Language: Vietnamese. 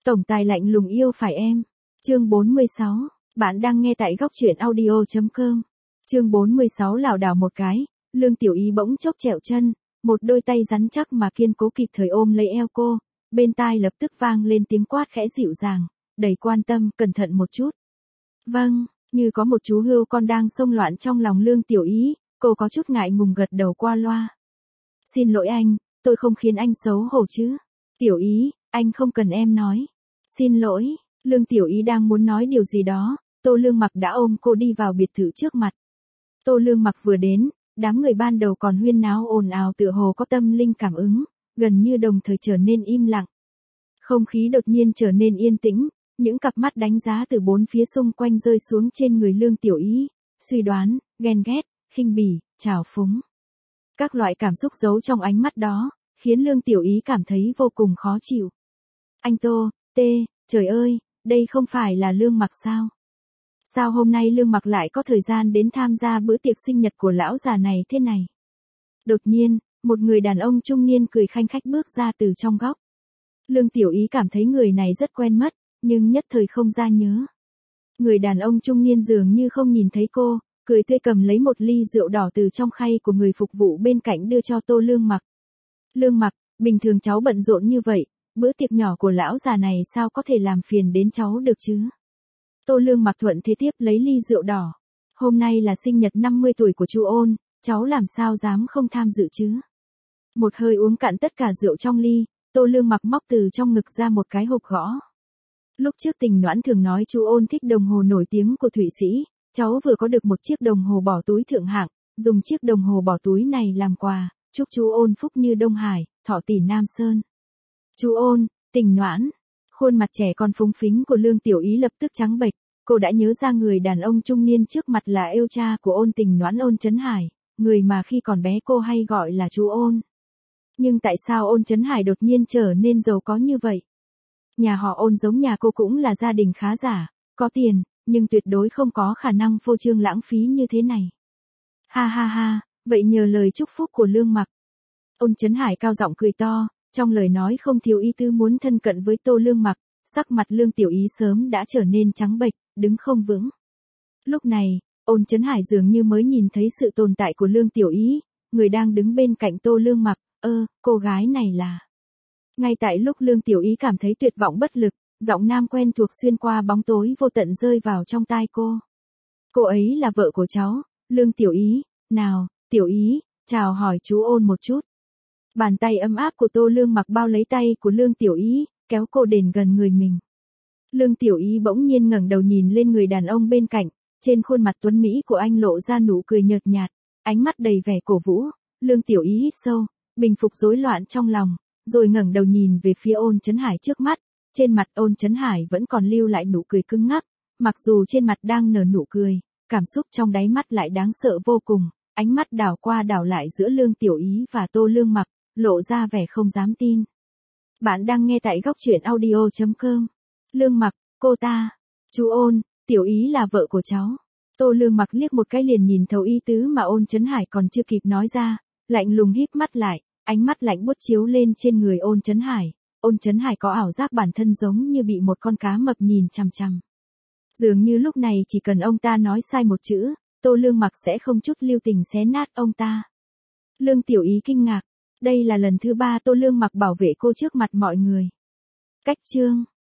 Tổng tài lạnh lùng yêu phải em. Chương 46. Bạn đang nghe tại góc truyện audio.com. Chương 46 lảo đảo một cái, Lương Tiểu Ý bỗng chốc trẹo chân, một đôi tay rắn chắc mà kiên cố kịp thời ôm lấy eo cô, bên tai lập tức vang lên tiếng quát khẽ dịu dàng, đầy quan tâm, cẩn thận một chút. Vâng, như có một chú hươu con đang xông loạn trong lòng Lương Tiểu Ý, cô có chút ngại ngùng gật đầu qua loa. Xin lỗi anh, tôi không khiến anh xấu hổ chứ. Tiểu Ý, anh không cần em nói. Xin lỗi, Lương Tiểu Ý đang muốn nói điều gì đó, Tô Lương Mặc đã ôm cô đi vào biệt thự trước mặt. Tô Lương Mặc vừa đến, đám người ban đầu còn huyên náo ồn ào tựa hồ có tâm linh cảm ứng, gần như đồng thời trở nên im lặng. Không khí đột nhiên trở nên yên tĩnh, những cặp mắt đánh giá từ bốn phía xung quanh rơi xuống trên người Lương Tiểu Ý, suy đoán, ghen ghét, khinh bỉ, trào phúng. Các loại cảm xúc giấu trong ánh mắt đó, khiến Lương Tiểu Ý cảm thấy vô cùng khó chịu. Anh Tô, trời ơi, đây không phải là Lương Mặc sao? Sao hôm nay Lương Mặc lại có thời gian đến tham gia bữa tiệc sinh nhật của lão già này thế này? Đột nhiên, một người đàn ông trung niên cười khanh khách bước ra từ trong góc. Lương Tiểu Ý cảm thấy người này rất quen mắt, nhưng nhất thời không ra nhớ. Người đàn ông trung niên dường như không nhìn thấy cô, cười tươi cầm lấy một ly rượu đỏ từ trong khay của người phục vụ bên cạnh đưa cho Tô Lương Mặc. Lương Mặc, bình thường cháu bận rộn như vậy, bữa tiệc nhỏ của lão già này sao có thể làm phiền đến cháu được chứ? Tô Lương Mặc thuận thế tiếp lấy ly rượu đỏ. Hôm nay là sinh nhật 50 tuổi của chú Ôn, cháu làm sao dám không tham dự chứ? Một hơi uống cạn tất cả rượu trong ly, Tô Lương Mặc móc từ trong ngực ra một cái hộp gõ. Lúc trước Tình Noãn thường nói chú Ôn thích đồng hồ nổi tiếng của Thụy Sĩ, cháu vừa có được một chiếc đồng hồ bỏ túi thượng hạng, dùng chiếc đồng hồ bỏ túi này làm quà, chúc chú Ôn phúc như Đông Hải, thọ tỷ Nam Sơn. Chú Ôn, Tình Noãn. Khuôn mặt trẻ con phúng phính của Lương Tiểu Ý lập tức trắng bệch, cô đã nhớ ra người đàn ông trung niên trước mặt là yêu cha của Ôn Tình Noãn, Ôn Chấn Hải, người mà khi còn bé cô hay gọi là chú Ôn. Nhưng tại sao Ôn Chấn Hải đột nhiên trở nên giàu có như vậy? Nhà họ Ôn giống nhà cô cũng là gia đình khá giả, có tiền, nhưng tuyệt đối không có khả năng phô trương lãng phí như thế này. Ha ha ha, vậy nhờ lời chúc phúc của Lương Mặc. Ôn Chấn Hải cao giọng cười to, trong lời nói không thiếu ý tứ muốn thân cận với Tô Lương Mặc, sắc mặt Lương Tiểu Ý sớm đã trở nên trắng bệch, đứng không vững. Lúc này, Ôn Chấn Hải dường như mới nhìn thấy sự tồn tại của Lương Tiểu Ý, người đang đứng bên cạnh Tô Lương Mặc, cô gái này là... Ngay tại lúc Lương Tiểu Ý cảm thấy tuyệt vọng bất lực, giọng nam quen thuộc xuyên qua bóng tối vô tận rơi vào trong tai cô. Cô ấy là vợ của cháu, Lương Tiểu Ý, nào, Tiểu Ý, chào hỏi chú Ôn một chút. Bàn tay ấm áp của Tô Lương Mặc bao lấy tay của Lương Tiểu Ý, kéo cô đến gần người mình. Lương Tiểu Ý bỗng nhiên ngẩng đầu nhìn lên người đàn ông bên cạnh, trên khuôn mặt tuấn mỹ của anh lộ ra nụ cười nhợt nhạt, ánh mắt đầy vẻ cổ vũ. Lương Tiểu Ý hít sâu, bình phục rối loạn trong lòng, rồi ngẩng đầu nhìn về phía Ôn Chấn Hải trước mắt. Trên mặt Ôn Chấn Hải vẫn còn lưu lại nụ cười cứng ngắc, mặc dù trên mặt đang nở nụ cười, cảm xúc trong đáy mắt lại đáng sợ vô cùng, ánh mắt đảo qua đảo lại giữa Lương Tiểu Ý và Tô Lương Mặc, lộ ra vẻ không dám tin. Bạn đang nghe tại góc truyện audio.com. Lương Mặc, cô ta, chú Ôn, Tiểu Ý là vợ của cháu. Tô Lương Mặc liếc một cái liền nhìn thấu ý tứ mà Ôn Chấn Hải còn chưa kịp nói ra, lạnh lùng híp mắt lại, ánh mắt lạnh buốt chiếu lên trên người Ôn Chấn Hải. Ôn Chấn Hải có ảo giác bản thân giống như bị một con cá mập nhìn chằm chằm. Dường như lúc này chỉ cần ông ta nói sai một chữ, Tô Lương Mặc sẽ không chút lưu tình xé nát ông ta. Lương Tiểu Ý kinh ngạc, đây là lần thứ 3 Tô Lương Mặc bảo vệ cô trước mặt mọi người. Cách chương